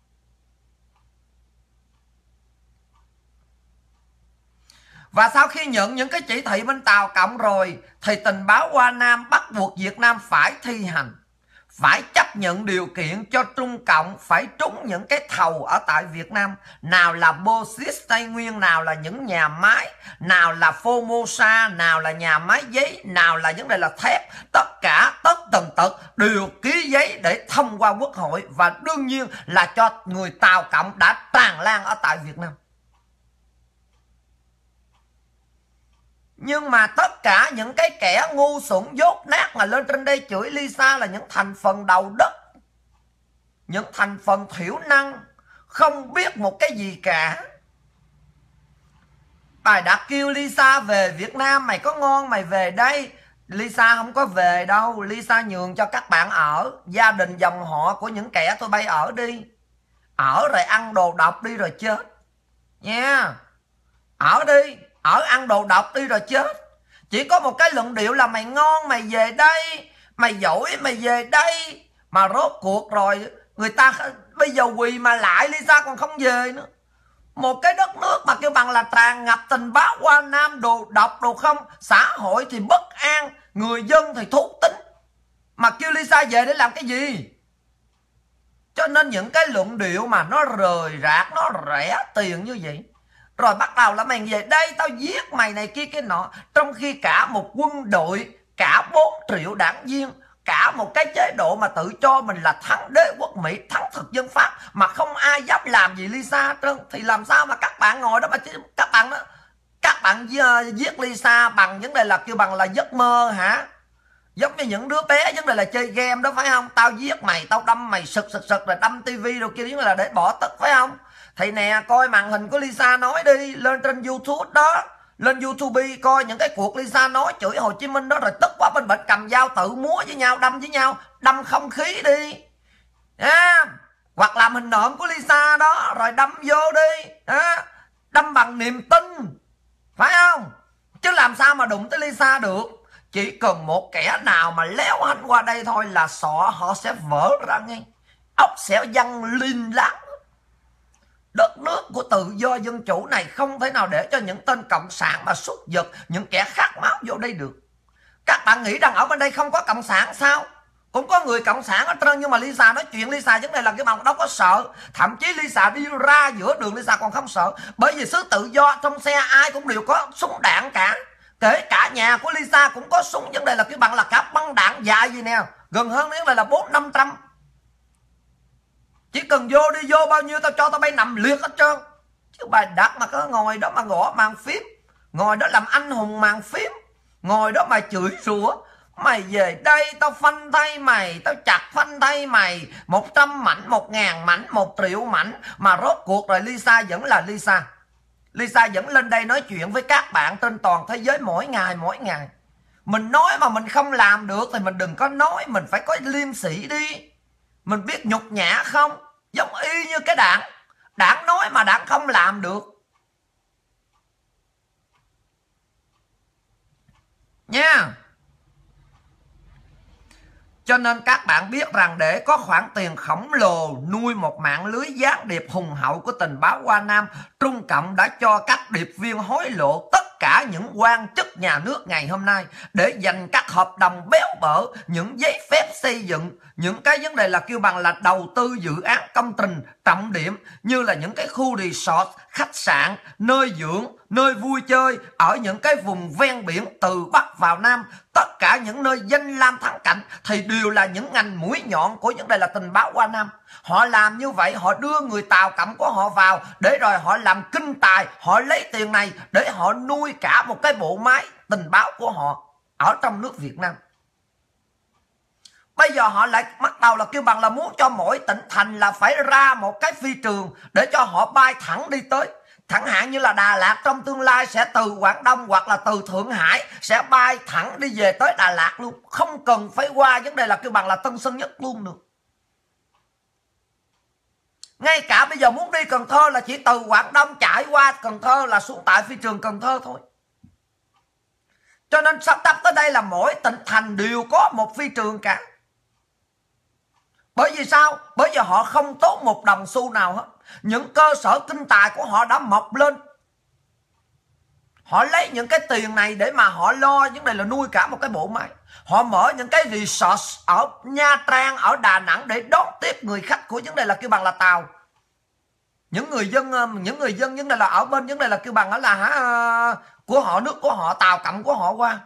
Và sau khi nhận những cái chỉ thị bên Tàu Cộng rồi thì tình báo Hoa Nam bắt buộc Việt Nam phải thi hành, phải chấp nhận điều kiện cho Trung Cộng phải trúng những cái thầu ở tại Việt Nam. Nào là Bauxit Tây Nguyên, nào là những nhà máy, nào là Formosa, nào là nhà máy giấy, nào là vấn đề là thép. Tất cả tất tần tật đều ký giấy để thông qua Quốc hội. Và đương nhiên là cho người Tàu Cộng đã tràn lan ở tại Việt Nam. Nhưng mà tất cả những cái kẻ ngu xuẩn dốt nát mà lên trên đây chửi Lisa là những thành phần đầu đất, những thành phần thiểu năng, không biết một cái gì cả. Bài đã kêu Lisa về Việt Nam, mày có ngon mày về đây. Lisa không có về đâu, Lisa nhường cho các bạn ở, gia đình dòng họ của những kẻ tôi bay ở đi. Ở rồi ăn đồ độc đi rồi chết nha. Ở đi, ở ăn đồ độc đi rồi chết. Chỉ có một cái luận điệu là mày ngon mày về đây, mày giỏi mày về đây. Mà rốt cuộc rồi người ta bây giờ quỳ mà lại Lisa còn không về nữa. Một cái đất nước mà kêu bằng là tràn ngập tình báo Hoa Nam, đồ độc đồ không, xã hội thì bất an, người dân thì thú tính, mà kêu Lisa về để làm cái gì? Cho nên những cái luận điệu mà nó rời rạc, nó rẻ tiền như vậy, rồi bắt đầu là mày về đây tao giết mày này kia cái nọ. Trong khi cả một quân đội, cả 4 triệu đảng viên, cả một cái chế độ mà tự cho mình là thắng đế quốc Mỹ, thắng thực dân Pháp, mà không ai dám làm gì Lisa trơn. Thì làm sao mà các bạn ngồi đó mà các bạn giết Lisa bằng vấn đề là kêu bằng là giấc mơ hả? Giống như những đứa bé vấn đề là chơi game đó phải không? Tao giết mày, tao đâm mày sực rồi đâm tivi rồi kia là để bỏ tức phải không? Thì nè, coi màn hình của Lisa nói đi, lên trên YouTube đó, lên YouTube coi những cái cuộc Lisa nói chửi Hồ Chí Minh đó, rồi tức quá bên bệnh cầm dao tự múa với nhau, đâm với nhau, đâm không khí đi. Hoặc làm hình nộm của Lisa đó, rồi đâm vô đi, đâm bằng niềm tin, phải không? Chứ làm sao mà đụng tới Lisa được. Chỉ cần một kẻ nào mà léo hành qua đây thôi là sọ họ sẽ vỡ ra ngay, ốc sẽ văng linh láng. Đất nước của tự do dân chủ này không thể nào để cho những tên cộng sản mà xuất vật, những kẻ khát máu vô đây được. Các bạn nghĩ rằng ở bên đây không có cộng sản sao? Cũng có người cộng sản ở trên, nhưng mà Lisa nói chuyện, Lisa vấn đề là cái bằng đâu có sợ. Thậm chí Lisa đi ra giữa đường Lisa còn không sợ. Bởi vì xứ tự do, trong xe ai cũng đều có súng đạn cả. Kể cả nhà của Lisa cũng có súng, vấn đề là cái bằng là cả băng đạn dài gì nè, gần hơn nếu là 400-500. Chỉ cần vô đi, vô bao nhiêu tao cho tao bay nằm liệt hết trơn. Chứ bài đặt mà có ngồi đó mà gõ màn phím, ngồi đó làm anh hùng màn phím, ngồi đó mà chửi rủa. Mày về đây tao phanh thay mày, tao chặt phanh thay mày, 100 mảnh, 1000 mảnh, 1 triệu mảnh. Mà rốt cuộc rồi Lisa vẫn là Lisa. Lisa vẫn lên đây nói chuyện với các bạn trên toàn thế giới mỗi ngày. Mình nói mà mình không làm được thì mình đừng có nói, mình phải có liêm sĩ đi. Mình biết nhục nhã không? Giống y như cái đảng nói mà đảng không làm được nha. Cho nên các bạn biết rằng để có khoản tiền khổng lồ nuôi một mạng lưới gián điệp hùng hậu của tình báo Hoa Nam, Trung Cộng đã cho các điệp viên hối lộ tất cả những quan chức nhà nước ngày hôm nay để dành các hợp đồng béo bở, những giấy phép xây dựng, những cái vấn đề là kêu bằng là đầu tư dự án công trình trọng điểm như là những cái khu resort, khách sạn, nơi dưỡng, nơi vui chơi ở những cái vùng ven biển từ Bắc vào Nam, tất cả những nơi danh lam thắng cảnh thì đều là những ngành mũi nhọn của vấn đề là tình báo qua Nam. Họ làm như vậy, họ đưa người Tàu Cộng của họ vào để rồi họ làm kinh tài, họ lấy tiền này để họ nuôi cả một cái bộ máy tình báo của họ ở trong nước Việt Nam. Bây giờ họ lại bắt đầu là kêu bằng là muốn cho mỗi tỉnh thành là phải ra một cái phi trường để cho họ bay thẳng đi tới. Chẳng hạn như là Đà Lạt trong tương lai sẽ từ Quảng Đông hoặc là từ Thượng Hải sẽ bay thẳng đi về tới Đà Lạt luôn. Không cần phải qua vấn đề là kêu bằng là Tân Sơn Nhất luôn nữa. Ngay cả bây giờ muốn đi Cần Thơ là chỉ từ Quảng Đông chạy qua Cần Thơ là xuống tại phi trường Cần Thơ thôi. Cho nên sắp tới đây là mỗi tỉnh thành đều có một phi trường cả. Bởi vì sao? Bởi vì họ không tốn một đồng xu nào hết. Những cơ sở kinh tài của họ đã mọc lên. Họ lấy những cái tiền này để mà họ lo vấn đề là nuôi cả một cái bộ máy. Họ mở những cái resort ở Nha Trang, ở Đà Nẵng để đón tiếp người khách của vấn đề là kêu bằng là Tàu. Những người dân vấn đề là ở bên vấn đề là kêu bằng đó là của họ, nước của họ, Tàu Cộng của họ qua.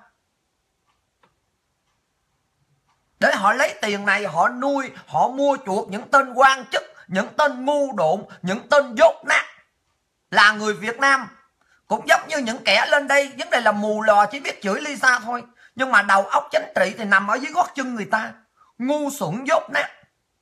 Để họ lấy tiền này họ nuôi, họ mua chuộc những tên quan chức, những tên ngu độn, những tên dốt nát là người Việt Nam. Cũng giống như những kẻ lên đây vấn đề là mù lòa chỉ biết chửi Lisa thôi, nhưng mà đầu óc chính trị thì nằm ở dưới gót chân người ta. Ngu xuẩn dốt nát.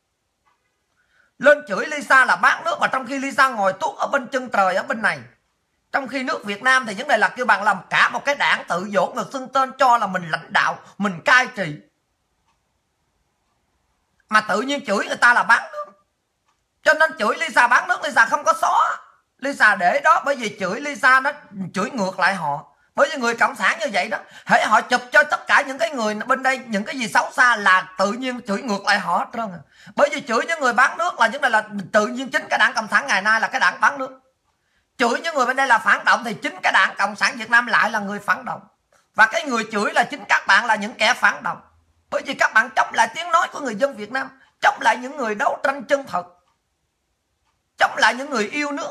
Lên chửi Lisa là bán nước, mà trong khi Lisa ngồi tuốt ở bên chân trời ở bên này. Trong khi nước Việt Nam thì vấn đề là kêu bằng làm cả một cái đảng tự dỗ ngược xưng tên cho là mình lãnh đạo, mình cai trị. Mà tự nhiên chửi người ta là bán nước. Cho nên chửi Lisa bán nước Lisa không có xóa. Lisa để đó bởi vì chửi Lisa nó chửi ngược lại họ. Bởi vì người cộng sản như vậy đó, hãy họ chụp cho tất cả những cái người bên đây những cái gì xấu xa là tự nhiên chửi ngược lại họ hết trơn. Bởi vì chửi những người bán nước là vấn đề là tự nhiên chính cái đảng cộng sản ngày nay là cái đảng bán nước. Chửi những người bên đây là phản động thì chính cái đảng cộng sản Việt Nam lại là người phản động. Và cái người chửi là chính các bạn là những kẻ phản động. Bởi vì các bạn chống lại tiếng nói của người dân Việt Nam, chống lại những người đấu tranh chân thật, chống lại những người yêu nước.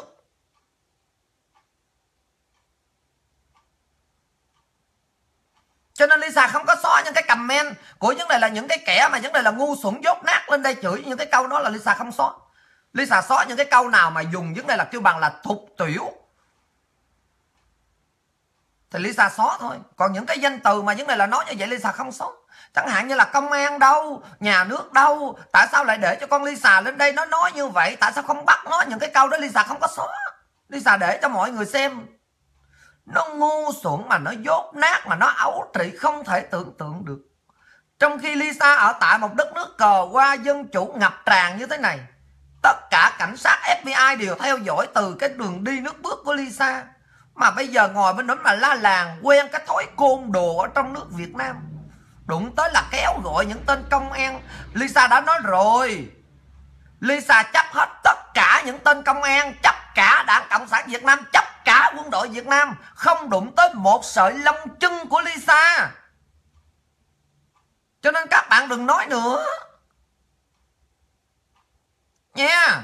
Cho nên Lisa không có xóa những cái comment của vấn đề là những cái kẻ mà vấn đề là ngu xuẩn dốt nát lên đây chửi những cái câu đó là Lisa không xóa. Lisa xóa những cái câu nào mà dùng vấn đề là kêu bằng là thục tiểu thì Lisa xóa thôi. Còn những cái danh từ mà vấn đề là nói như vậy Lisa không xóa. Chẳng hạn như là công an đâu, nhà nước đâu, tại sao lại để cho con Lisa lên đây nó nói như vậy, tại sao không bắt nó? Những cái câu đó Lisa không có xóa. Lisa để cho mọi người xem. Nó ngu xuẩn mà nó dốt nát mà nó ấu trĩ không thể tưởng tượng được. Trong khi Lisa ở tại một đất nước cờ hoa dân chủ ngập tràn như thế này, tất cả cảnh sát FBI đều theo dõi từ cái đường đi nước bước của Lisa. Mà bây giờ ngồi bên đó mà la làng quen cái thói côn đồ ở trong nước Việt Nam. Đụng tới là kéo gọi những tên công an. Lisa đã nói rồi, Lisa chấp hết tất cả những tên công an, chấp cả Đảng Cộng sản Việt Nam, chấp cả quân đội Việt Nam, không đụng tới một sợi lông chân của Lisa. Cho nên các bạn đừng nói nữa nha.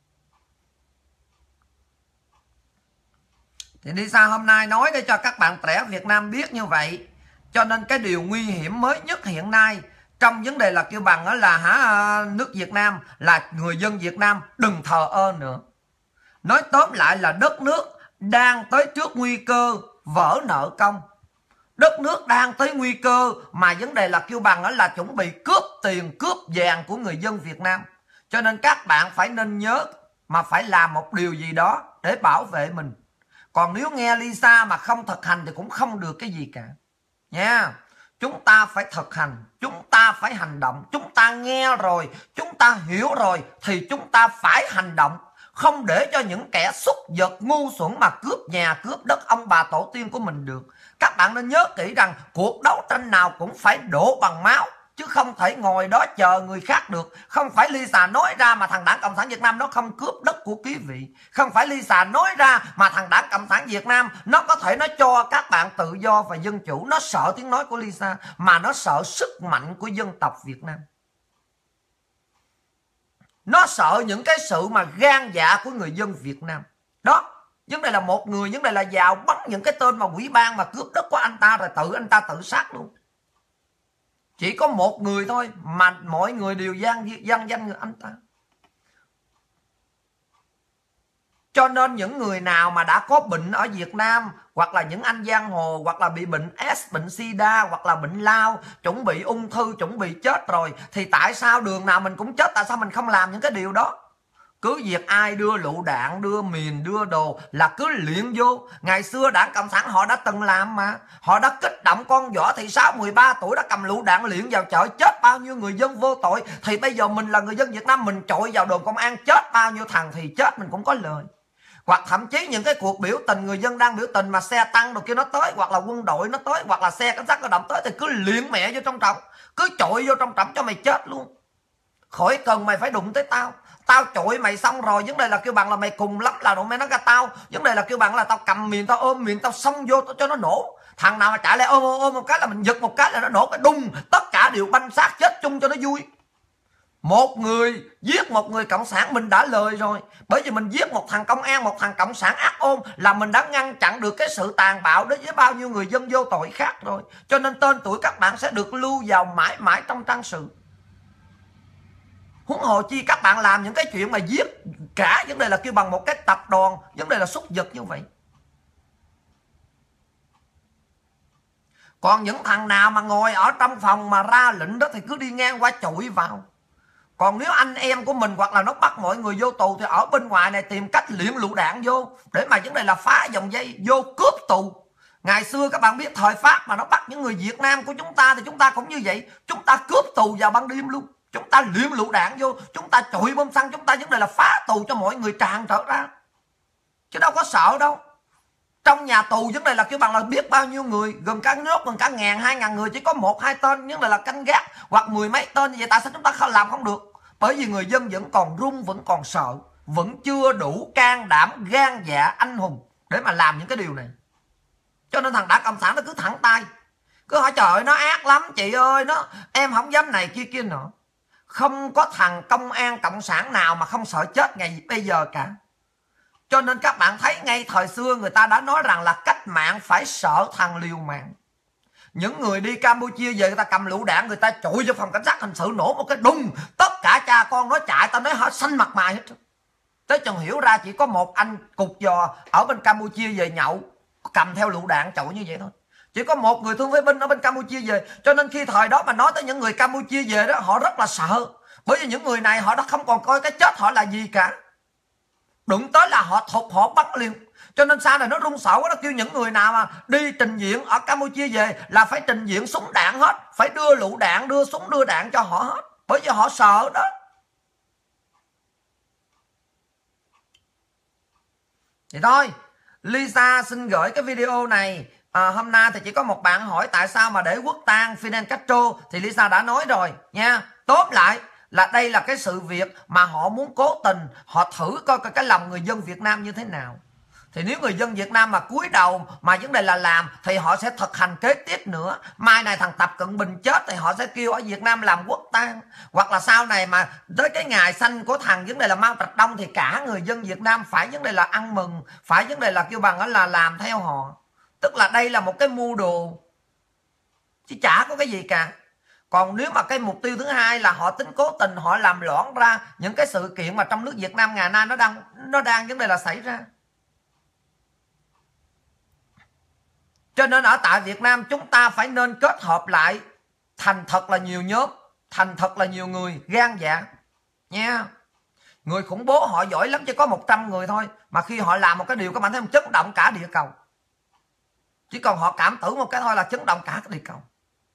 Thì Lisa hôm nay nói để cho các bạn trẻ Việt Nam biết như vậy. Cho nên cái điều nguy hiểm mới nhất hiện nay trong vấn đề là kêu bằng là nước Việt Nam là người dân Việt Nam đừng thờ ơ nữa. Nói tóm lại là đất nước đang tới trước nguy cơ vỡ nợ công. Đất nước đang tới nguy cơ mà vấn đề là kêu bằng là chuẩn bị cướp tiền, cướp vàng của người dân Việt Nam. Cho nên các bạn phải nên nhớ mà phải làm một điều gì đó để bảo vệ mình. Còn nếu nghe Lisa mà không thực hành thì cũng không được cái gì cả nha. Chúng ta phải thực hành, chúng ta phải hành động. Chúng ta nghe rồi, chúng ta hiểu rồi thì chúng ta phải hành động. Không để cho những kẻ xúc vật ngu xuẩn mà cướp nhà, cướp đất ông bà tổ tiên của mình được. Các bạn nên nhớ kỹ rằng cuộc đấu tranh nào cũng phải đổ bằng máu, chứ không thể ngồi đó chờ người khác được. Không phải Lisa nói ra mà thằng Đảng Cộng sản Việt Nam nó không cướp đất của quý vị. Không phải Lisa nói ra mà thằng Đảng Cộng sản Việt Nam nó có thể nó cho các bạn tự do và dân chủ. Nó sợ tiếng nói của Lisa mà nó sợ sức mạnh của dân tộc Việt Nam. Nó sợ những cái sự mà gan dạ của người dân Việt Nam. Đó, vấn đề là một người vấn đề là vào bắn những cái tên mà quỹ ban mà cướp đất của anh ta rồi anh ta tự sát luôn. Chỉ có một người thôi mà mọi người đều gian danh người anh ta. Cho nên những người nào mà đã có bệnh ở Việt Nam, hoặc là những anh giang hồ, hoặc là bị bệnh S, bệnh sida, hoặc là bệnh lao, chuẩn bị ung thư, chuẩn bị chết rồi, thì tại sao đường nào mình cũng chết? Tại sao mình không làm những cái điều đó? Cứ việc ai đưa lựu đạn, đưa mìn, đưa đồ là cứ luyện vô. Ngày xưa Đảng Cộng sản họ đã từng làm mà. Họ đã kích động con Võ Thị Sáu 13 tuổi đã cầm lựu đạn luyện vào chợ, chết bao nhiêu người dân vô tội. Thì bây giờ mình là người dân Việt Nam, mình trội vào đồn công an, chết bao nhiêu thằng thì chết, mình cũng có lời. Hoặc thậm chí những cái cuộc biểu tình, người dân đang biểu tình mà xe tăng đồ kia nó tới, hoặc là quân đội nó tới, hoặc là xe cảnh sát cơ động tới, thì cứ luyện mẹ vô trong trọng, cứ trội vô trong trọng cho mày chết luôn. Khỏi cần mày phải đụng tới tao. Tao trội mày xong rồi, vấn đề là kêu bằng là mày cùng lắm là đụng mày nó ra tao. Vấn đề là kêu bằng là tao cầm miệng, tao ôm miệng, tao xông vô cho nó nổ. Thằng nào mà chạy lại ôm một cái là mình giật một cái là nó nổ cái đùng, tất cả đều banh xác chết chung cho nó vui. Một người giết một người cộng sản mình đã lời rồi. Bởi vì mình giết một thằng công an, một thằng cộng sản ác ôn là mình đã ngăn chặn được cái sự tàn bạo đối với bao nhiêu người dân vô tội khác rồi. Cho nên tên tuổi các bạn sẽ được lưu vào mãi mãi trong trang sử. Huống hồ chi các bạn làm những cái chuyện mà giết cả, vấn đề là kêu bằng một cái tập đoàn, vấn đề là súc vật như vậy. Còn những thằng nào mà ngồi ở trong phòng mà ra lệnh đó thì cứ đi ngang qua chọi vào. Còn nếu anh em của mình hoặc là nó bắt mọi người vô tù thì ở bên ngoài này tìm cách luyện lựu đạn vô để mà vấn đề là phá dòng dây vô cướp tù. Ngày xưa các bạn biết thời Pháp mà nó bắt những người Việt Nam của chúng ta thì chúng ta cũng như vậy. Chúng ta cướp tù vào ban đêm luôn. Chúng ta luyện lựu đạn vô, chúng ta chọi bom xăng, chúng ta vấn đề là phá tù cho mọi người tràn trở ra. Chứ đâu có sợ đâu. Trong nhà tù vấn đề là kêu bằng là biết bao nhiêu người, gồm cả nước, gồm cả 1.000-2.000 người, chỉ có 1-2 tên vấn đề là canh gác, hoặc 10 mấy tên như vậy. Tại sao chúng ta không làm không được? Bởi vì người dân vẫn còn run, vẫn còn sợ, vẫn chưa đủ can đảm, gan dạ, anh hùng để mà làm những cái điều này. Cho nên thằng Đảng Cộng sản nó cứ thẳng tay, cứ hỏi trời ơi nó ác lắm chị ơi, nó em không dám này kia kia nữa. Không có thằng công an cộng sản nào mà không sợ chết ngày bây giờ cả. Cho nên các bạn thấy ngay thời xưa người ta đã nói rằng là cách mạng phải sợ thằng liều mạng. Những người đi Campuchia về người ta cầm lựu đạn, người ta chọi cho phòng cảnh sát hình sự nổ một cái đùng, tất cả cha con nó chạy, tao nói họ xanh mặt mày hết. Tới chừng hiểu ra chỉ có một anh cục giò ở bên Campuchia về nhậu cầm theo lựu đạn chọi như vậy thôi. Chỉ có một người thương phế binh ở bên Campuchia về. Cho nên khi thời đó mà nói tới những người Campuchia về đó, họ rất là sợ. Bởi vì những người này họ đã không còn coi cái chết họ là gì cả. Đụng tới là họ thục, họ bắt liền. Cho nên sau này nó run sợ quá, nó kêu những người nào mà đi trình diện ở Campuchia về là phải trình diện súng đạn hết, phải đưa lựu đạn, đưa súng, đưa đạn cho họ hết. Bởi vì họ sợ đó. Thì thôi, Lisa xin gửi cái video này. Hôm nay thì chỉ có một bạn hỏi tại sao mà để quốc tang Fidel Castro, thì Lisa đã nói rồi nha. Tóm lại là đây là cái sự việc mà họ muốn cố tình, họ thử coi cái lòng người dân Việt Nam như thế nào. Thì nếu người dân Việt Nam mà cúi đầu mà vấn đề là làm thì họ sẽ thực hành kế tiếp nữa. Mai này thằng Tập Cận Bình chết thì họ sẽ kêu ở Việt Nam làm quốc tang. Hoặc là sau này mà tới cái ngày sanh của thằng vấn đề là Mao Trạch Đông thì cả người dân Việt Nam phải vấn đề là ăn mừng, phải vấn đề là kêu bằng là làm theo họ. Tức là đây là một cái mưu đồ chứ chả có cái gì cả. Còn nếu mà cái mục tiêu thứ hai là họ tính cố tình, họ làm loãng ra những cái sự kiện mà trong nước Việt Nam ngày nay nó đang vấn đề là xảy ra. Cho nên ở tại Việt Nam chúng ta phải nên kết hợp lại thành thật là nhiều nhóm, thành thật là nhiều người gan dạ nha. Người khủng bố họ giỏi lắm, chỉ có 100 người thôi mà khi họ làm một cái điều các bạn thấy không, chấn động cả địa cầu. Chỉ còn họ cảm tưởng một cái thôi là chấn động cả cái địa cầu.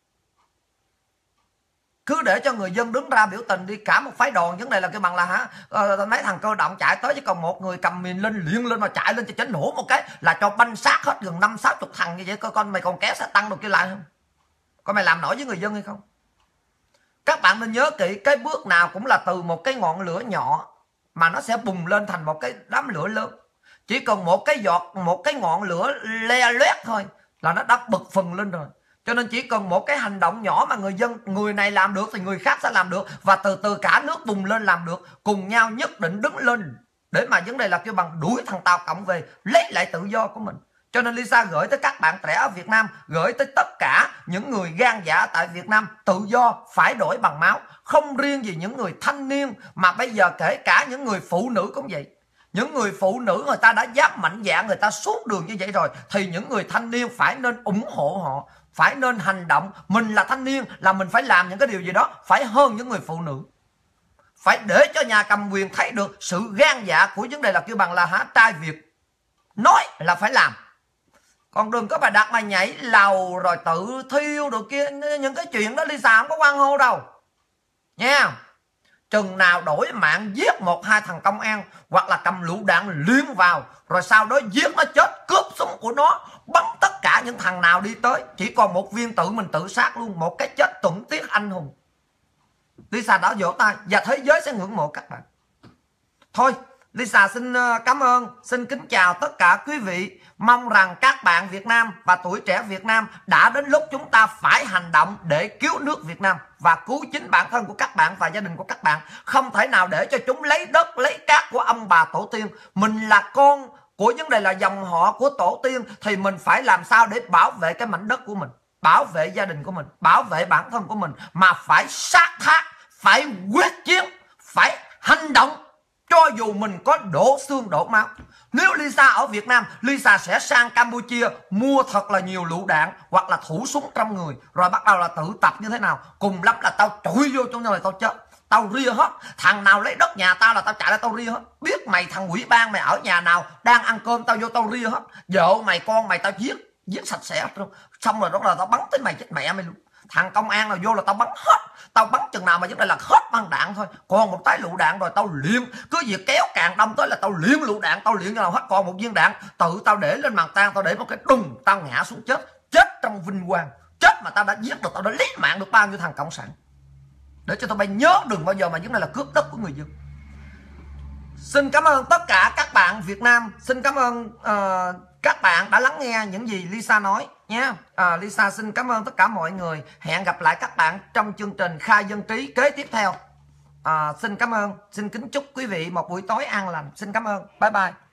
Cứ để cho người dân đứng ra biểu tình đi, cả một phái đoàn vấn đề là cái bằng là mấy thằng cơ động chạy tới, chứ còn một người cầm mìn lên liền lên mà chạy lên cho nổ một cái là cho banh xác hết gần 50-60 thằng như vậy. Coi con mày còn kéo xe tăng được kia lại không? Coi mày làm nổi với người dân hay không? Các bạn nên nhớ kỹ, cái bước nào cũng là từ một cái ngọn lửa nhỏ mà nó sẽ bùng lên thành một cái đám lửa lớn. Chỉ cần một cái giọt, một cái ngọn lửa le loét thôi là nó đã bật phừng lên rồi. Cho nên chỉ cần một cái hành động nhỏ mà người này làm được thì người khác sẽ làm được, và từ từ cả nước bùng lên làm được, cùng nhau nhất định đứng lên để mà vấn đề là kêu bằng đuổi thằng Tàu Cộng về, lấy lại tự do của mình. Cho nên Lisa gửi tới các bạn trẻ ở Việt Nam, gửi tới tất cả những người gan dạ tại Việt Nam, tự do phải đổi bằng máu. Không riêng gì những người thanh niên, mà bây giờ kể cả những người phụ nữ cũng vậy. Những người phụ nữ người ta đã dám mạnh dạn, người ta xuống đường như vậy rồi, thì những người thanh niên phải nên ủng hộ họ, phải nên hành động. Mình là thanh niên là mình phải làm những cái điều gì đó phải hơn những người phụ nữ, phải để cho nhà cầm quyền thấy được sự gan dạ của vấn đề là kêu bằng là trai Việt nói là phải làm. Còn đừng có bà đặt mà nhảy lầu rồi tự thiêu được kia, những cái chuyện đó Lisa không có quan hô đâu nha. Chừng nào đổi mạng giết 1-2 thằng công an, hoặc là cầm lựu đạn liên vào, rồi sau đó giết nó chết, cướp súng của nó, bắn tất cả những thằng nào đi tới, chỉ còn một viên tự mình tự sát luôn, một cái chết tuẫn tiếc anh hùng. Lisa đã vỗ tay và thế giới sẽ ngưỡng mộ các bạn. Thôi Lisa xin cảm ơn, xin kính chào tất cả quý vị. Mong rằng các bạn Việt Nam và tuổi trẻ Việt Nam đã đến lúc chúng ta phải hành động để cứu nước Việt Nam và cứu chính bản thân của các bạn và gia đình của các bạn. Không thể nào để cho chúng lấy đất, lấy cát của ông bà tổ tiên. Mình là con của vấn đề là dòng họ của tổ tiên, thì mình phải làm sao để bảo vệ cái mảnh đất của mình, bảo vệ gia đình của mình, bảo vệ bản thân của mình, mà phải sát thác, phải quyết chiến, phải hành động. Cho dù mình có đổ xương đổ máu. Nếu Lisa ở Việt Nam, Lisa sẽ sang Campuchia mua thật là nhiều lựu đạn hoặc là thủ súng trong người, rồi bắt đầu là tự tập như thế nào. Cùng lắm là tao chọi vô trong này tao chết, tao ria hết. Thằng nào lấy đất nhà tao là tao chạy ra tao ria hết. Biết mày thằng quỷ ban mày ở nhà nào đang ăn cơm, tao vô tao ria hết. Vợ mày con mày tao giết sạch sẽ hết luôn. Xong rồi đó là tao bắn tới mày chết mẹ mày luôn. Thằng công an nào vô là tao bắn hết. Tao bắn chừng nào mà vấn đề là hết băng đạn thôi. Còn một trái lựu đạn rồi tao liệm. Cứ việc kéo càng đông tới là tao liệm lựu đạn. Tao liệm cho nào hết còn một viên đạn, tự tao để lên màn tang, tao để một cái đùng, tao ngã xuống chết. Chết trong vinh quang. Chết mà tao đã giết được, tao đã lấy mạng được bao nhiêu thằng cộng sản. Để cho tao bay nhớ đừng bao giờ mà vấn đề là cướp đất của người dân. Xin cảm ơn tất cả các bạn Việt Nam. Xin cảm ơn các bạn đã lắng nghe những gì Lisa nói nhé. Lisa xin cảm ơn tất cả mọi người. Hẹn gặp lại các bạn trong chương trình Khai Dân Trí kế tiếp theo. Xin cảm ơn. Xin kính chúc quý vị một buổi tối an lành. Xin cảm ơn. Bye bye.